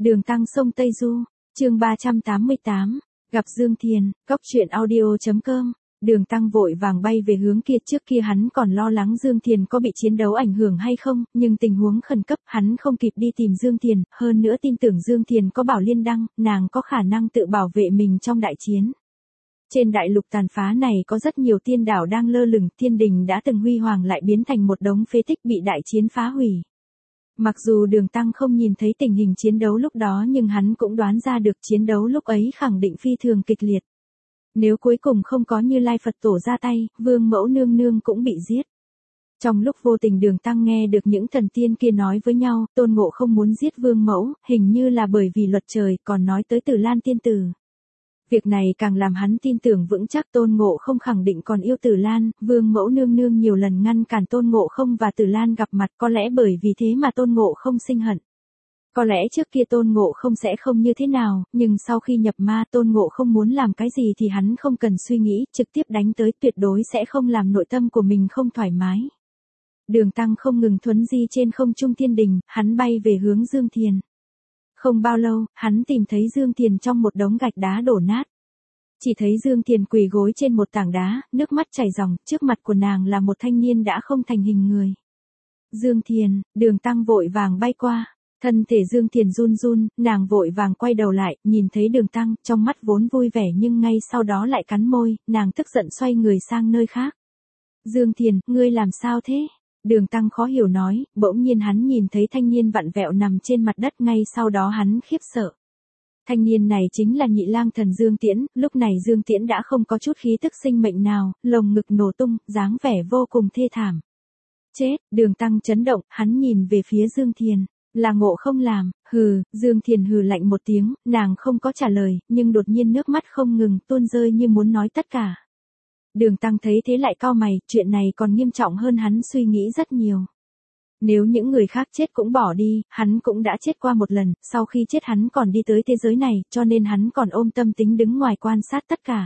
Đường Tăng sông Tây Du, chương 388, gặp Dương Thiền, Cóc truyện audio.com. Đường Tăng vội vàng bay về hướng kia, trước kia hắn còn lo lắng Dương Thiền có bị chiến đấu ảnh hưởng hay không, nhưng tình huống khẩn cấp hắn không kịp đi tìm Dương Thiền, hơn nữa tin tưởng Dương Thiền có Bảo Liên Đăng, nàng có khả năng tự bảo vệ mình trong đại chiến. Trên đại lục tàn phá này có rất nhiều tiên đảo đang lơ lửng, thiên đình đã từng huy hoàng lại biến thành một đống phế tích bị đại chiến phá hủy. Mặc dù Đường Tăng không nhìn thấy tình hình chiến đấu lúc đó nhưng hắn cũng đoán ra được chiến đấu lúc ấy khẳng định phi thường kịch liệt. Nếu cuối cùng không có Như Lai Phật Tổ ra tay, Vương Mẫu Nương Nương cũng bị giết. Trong lúc vô tình Đường Tăng nghe được những thần tiên kia nói với nhau, Tôn Ngộ không muốn giết Vương Mẫu, hình như là bởi vì luật trời, còn nói tới Tử Lan tiên tử. Việc này càng làm hắn tin tưởng vững chắc Tôn Ngộ không khẳng định còn yêu Tử Lan, Vương Mẫu Nương Nương nhiều lần ngăn cản Tôn Ngộ không và Tử Lan gặp mặt, có lẽ bởi vì thế mà Tôn Ngộ không sinh hận. Có lẽ trước kia Tôn Ngộ không sẽ không như thế nào, nhưng sau khi nhập ma Tôn Ngộ không muốn làm cái gì thì hắn không cần suy nghĩ, trực tiếp đánh tới, tuyệt đối sẽ không làm nội tâm của mình không thoải mái. Đường Tăng không ngừng thuấn di trên không trung thiên đình, hắn bay về hướng Dương Thiền. Không bao lâu, hắn tìm thấy Dương Thiền trong một đống gạch đá đổ nát. Chỉ thấy Dương Thiền quỳ gối trên một tảng đá, nước mắt chảy ròng, trước mặt của nàng là một thanh niên đã không thành hình người. Dương Thiền, Đường Tăng vội vàng bay qua. Thân thể Dương Thiền run run, nàng vội vàng quay đầu lại, nhìn thấy Đường Tăng, trong mắt vốn vui vẻ nhưng ngay sau đó lại cắn môi, nàng tức giận xoay người sang nơi khác. Dương Thiền, ngươi làm sao thế? Đường Tăng khó hiểu nói, bỗng nhiên hắn nhìn thấy thanh niên vặn vẹo nằm trên mặt đất, ngay sau đó hắn khiếp sợ. Thanh niên này chính là Nhị Lang Thần Dương Tiễn, lúc này Dương Tiễn đã không có chút khí tức sinh mệnh nào, lồng ngực nổ tung, dáng vẻ vô cùng thê thảm. Chết, Đường Tăng chấn động, hắn nhìn về phía Dương Thiền. Là Ngộ không làm, hừ, Dương Thiền hừ lạnh một tiếng, nàng không có trả lời, nhưng đột nhiên nước mắt không ngừng tuôn rơi như muốn nói tất cả. Đường Tăng thấy thế lại cau mày, chuyện này còn nghiêm trọng hơn hắn suy nghĩ rất nhiều. Nếu những người khác chết cũng bỏ đi, hắn cũng đã chết qua một lần, sau khi chết hắn còn đi tới thế giới này, cho nên hắn còn ôm tâm tính đứng ngoài quan sát tất cả.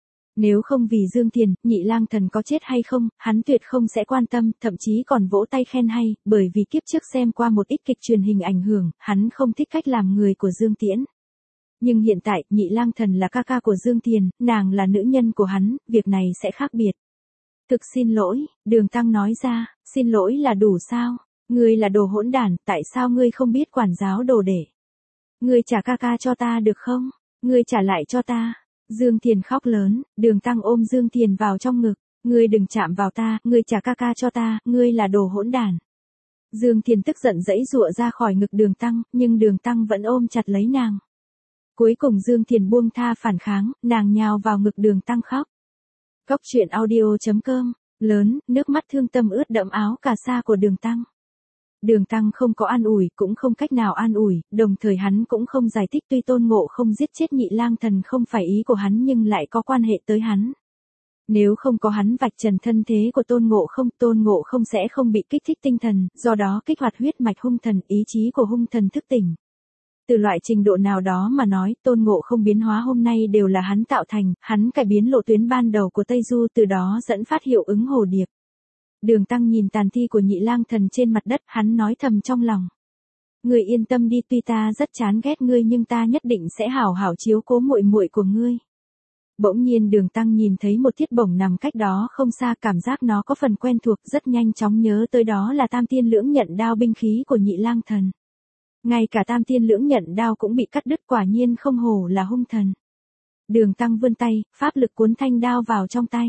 Nếu không vì Dương Thiền, Nhị Lang Thần có chết hay không, hắn tuyệt không sẽ quan tâm, thậm chí còn vỗ tay khen hay, bởi vì kiếp trước xem qua một ít kịch truyền hình ảnh hưởng, hắn không thích cách làm người của Dương Tiễn. Nhưng hiện tại, Nhị Lang Thần là ca ca của Dương Thiền, nàng là nữ nhân của hắn, việc này sẽ khác biệt. Thực xin lỗi, Đường Tăng nói ra, xin lỗi là đủ sao? Ngươi là đồ hỗn đản, tại sao ngươi không biết quản giáo đồ để? Ngươi trả ca ca cho ta được không? Ngươi trả lại cho ta. Dương Thiền khóc lớn, Đường Tăng ôm Dương Thiền vào trong ngực, ngươi đừng chạm vào ta, ngươi trả ca ca cho ta, ngươi là đồ hỗn đản. Dương Thiền tức giận giãy giụa ra khỏi ngực Đường Tăng, nhưng Đường Tăng vẫn ôm chặt lấy nàng. Cuối cùng Dương Thiền buông tha phản kháng, nàng nhào vào ngực Đường Tăng khóc. Cóc truyện audio.com, lớn, nước mắt thương tâm ướt đẫm áo cà sa của Đường Tăng. Đường Tăng không có an ủi, cũng không cách nào an ủi, đồng thời hắn cũng không giải thích, tuy Tôn Ngộ không giết chết Nhị Lang Thần không phải ý của hắn nhưng lại có quan hệ tới hắn. Nếu không có hắn vạch trần thân thế của Tôn Ngộ không sẽ không bị kích thích tinh thần, do đó kích hoạt huyết mạch hung thần, ý chí của hung thần thức tỉnh. Từ loại trình độ nào đó mà nói, Tôn Ngộ không biến hóa hôm nay đều là hắn tạo thành, hắn cải biến lộ tuyến ban đầu của Tây Du, từ đó dẫn phát hiệu ứng hồ điệp. Đường Tăng nhìn tàn thi của Nhị Lang Thần trên mặt đất, hắn nói thầm trong lòng. Ngươi yên tâm đi, tuy ta rất chán ghét ngươi nhưng ta nhất định sẽ hảo hảo chiếu cố muội muội của ngươi. Bỗng nhiên Đường Tăng nhìn thấy một thiết bổng nằm cách đó không xa, cảm giác nó có phần quen thuộc, rất nhanh chóng nhớ tới đó là Tam Tiên Lưỡng Nhận Đao, binh khí của Nhị Lang Thần. Ngay cả Tam Tiên Lưỡng Nhận Đao cũng bị cắt đứt, quả nhiên không hổ là hung thần. Đường Tăng vươn tay, pháp lực cuốn thanh đao vào trong tay.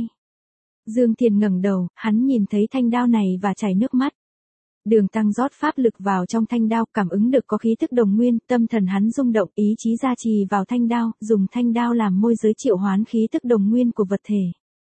Dương Thiền ngẩng đầu, hắn nhìn thấy thanh đao này và chảy nước mắt. Đường Tăng rót pháp lực vào trong thanh đao, cảm ứng được có khí tức đồng nguyên, tâm thần hắn rung động, ý chí gia trì vào thanh đao, dùng thanh đao làm môi giới triệu hoán khí tức đồng nguyên của vật thể.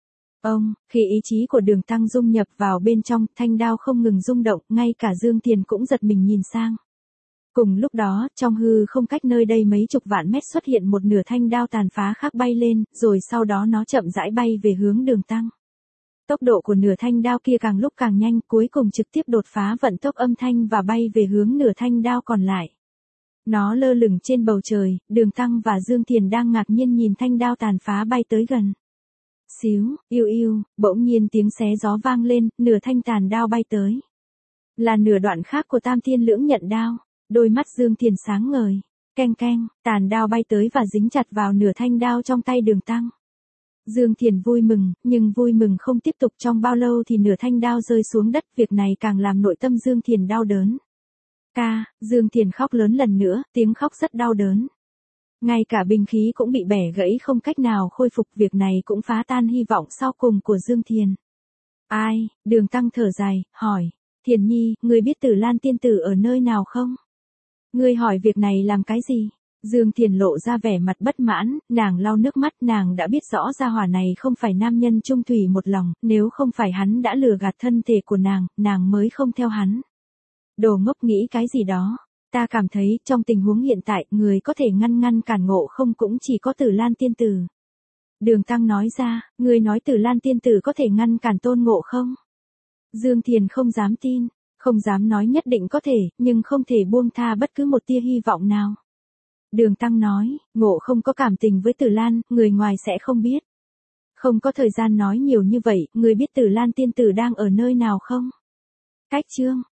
Khi ý chí của Đường Tăng dung nhập vào bên trong, thanh đao không ngừng rung động, ngay cả Dương Thiền cũng giật mình nhìn sang. Cùng lúc đó, trong hư không cách nơi đây mấy chục vạn mét xuất hiện một nửa thanh đao tàn phá khác bay lên, rồi sau đó nó chậm rãi bay về hướng Đường Tăng. Tốc độ của nửa thanh đao kia càng lúc càng nhanh, cuối cùng trực tiếp đột phá vận tốc âm thanh và bay về hướng nửa thanh đao còn lại. Nó lơ lửng trên bầu trời, Đường Tăng và Dương Thiền đang ngạc nhiên nhìn thanh đao tàn phá bay tới gần. Xíu, yêu yêu, bỗng nhiên tiếng xé gió vang lên, nửa thanh tàn đao bay tới. Là nửa đoạn khác của Tam Tiên Lưỡng Nhận Đao, đôi mắt Dương Thiền sáng ngời. Keng keng, tàn đao bay tới và dính chặt vào nửa thanh đao trong tay Đường Tăng. Dương Thiền vui mừng, nhưng vui mừng không tiếp tục trong bao lâu thì nửa thanh đao rơi xuống đất, việc này càng làm nội tâm Dương Thiền đau đớn. Dương Thiền khóc lớn lần nữa, tiếng khóc rất đau đớn. Ngay cả binh khí cũng bị bẻ gãy không cách nào khôi phục, việc này cũng phá tan hy vọng sau cùng của Dương Thiền. Ai? Đường Tăng thở dài, hỏi. Thiền nhi, ngươi biết Tử Lan tiên tử ở nơi nào không? Ngươi hỏi việc này làm cái gì? Dương Thiền lộ ra vẻ mặt bất mãn, nàng lau nước mắt, nàng đã biết rõ gia hỏa này không phải nam nhân chung thủy một lòng, nếu không phải hắn đã lừa gạt thân thể của nàng mới không theo hắn. Đồ ngốc nghĩ cái gì đó. Ta cảm thấy, trong tình huống hiện tại, người có thể ngăn cản Ngộ Không cũng chỉ có Tử Lan tiên tử. Đường Tăng nói ra, ngươi nói Tử Lan tiên tử có thể ngăn cản Tôn Ngộ Không? Dương Thiền không dám tin, không dám nói nhất định có thể, nhưng không thể buông tha bất cứ một tia hy vọng nào. Đường Tăng nói, Ngộ Không có cảm tình với Tử Lan, người ngoài sẽ không biết. Không có thời gian nói nhiều như vậy, người biết Tử Lan tiên tử đang ở nơi nào không? Cách chương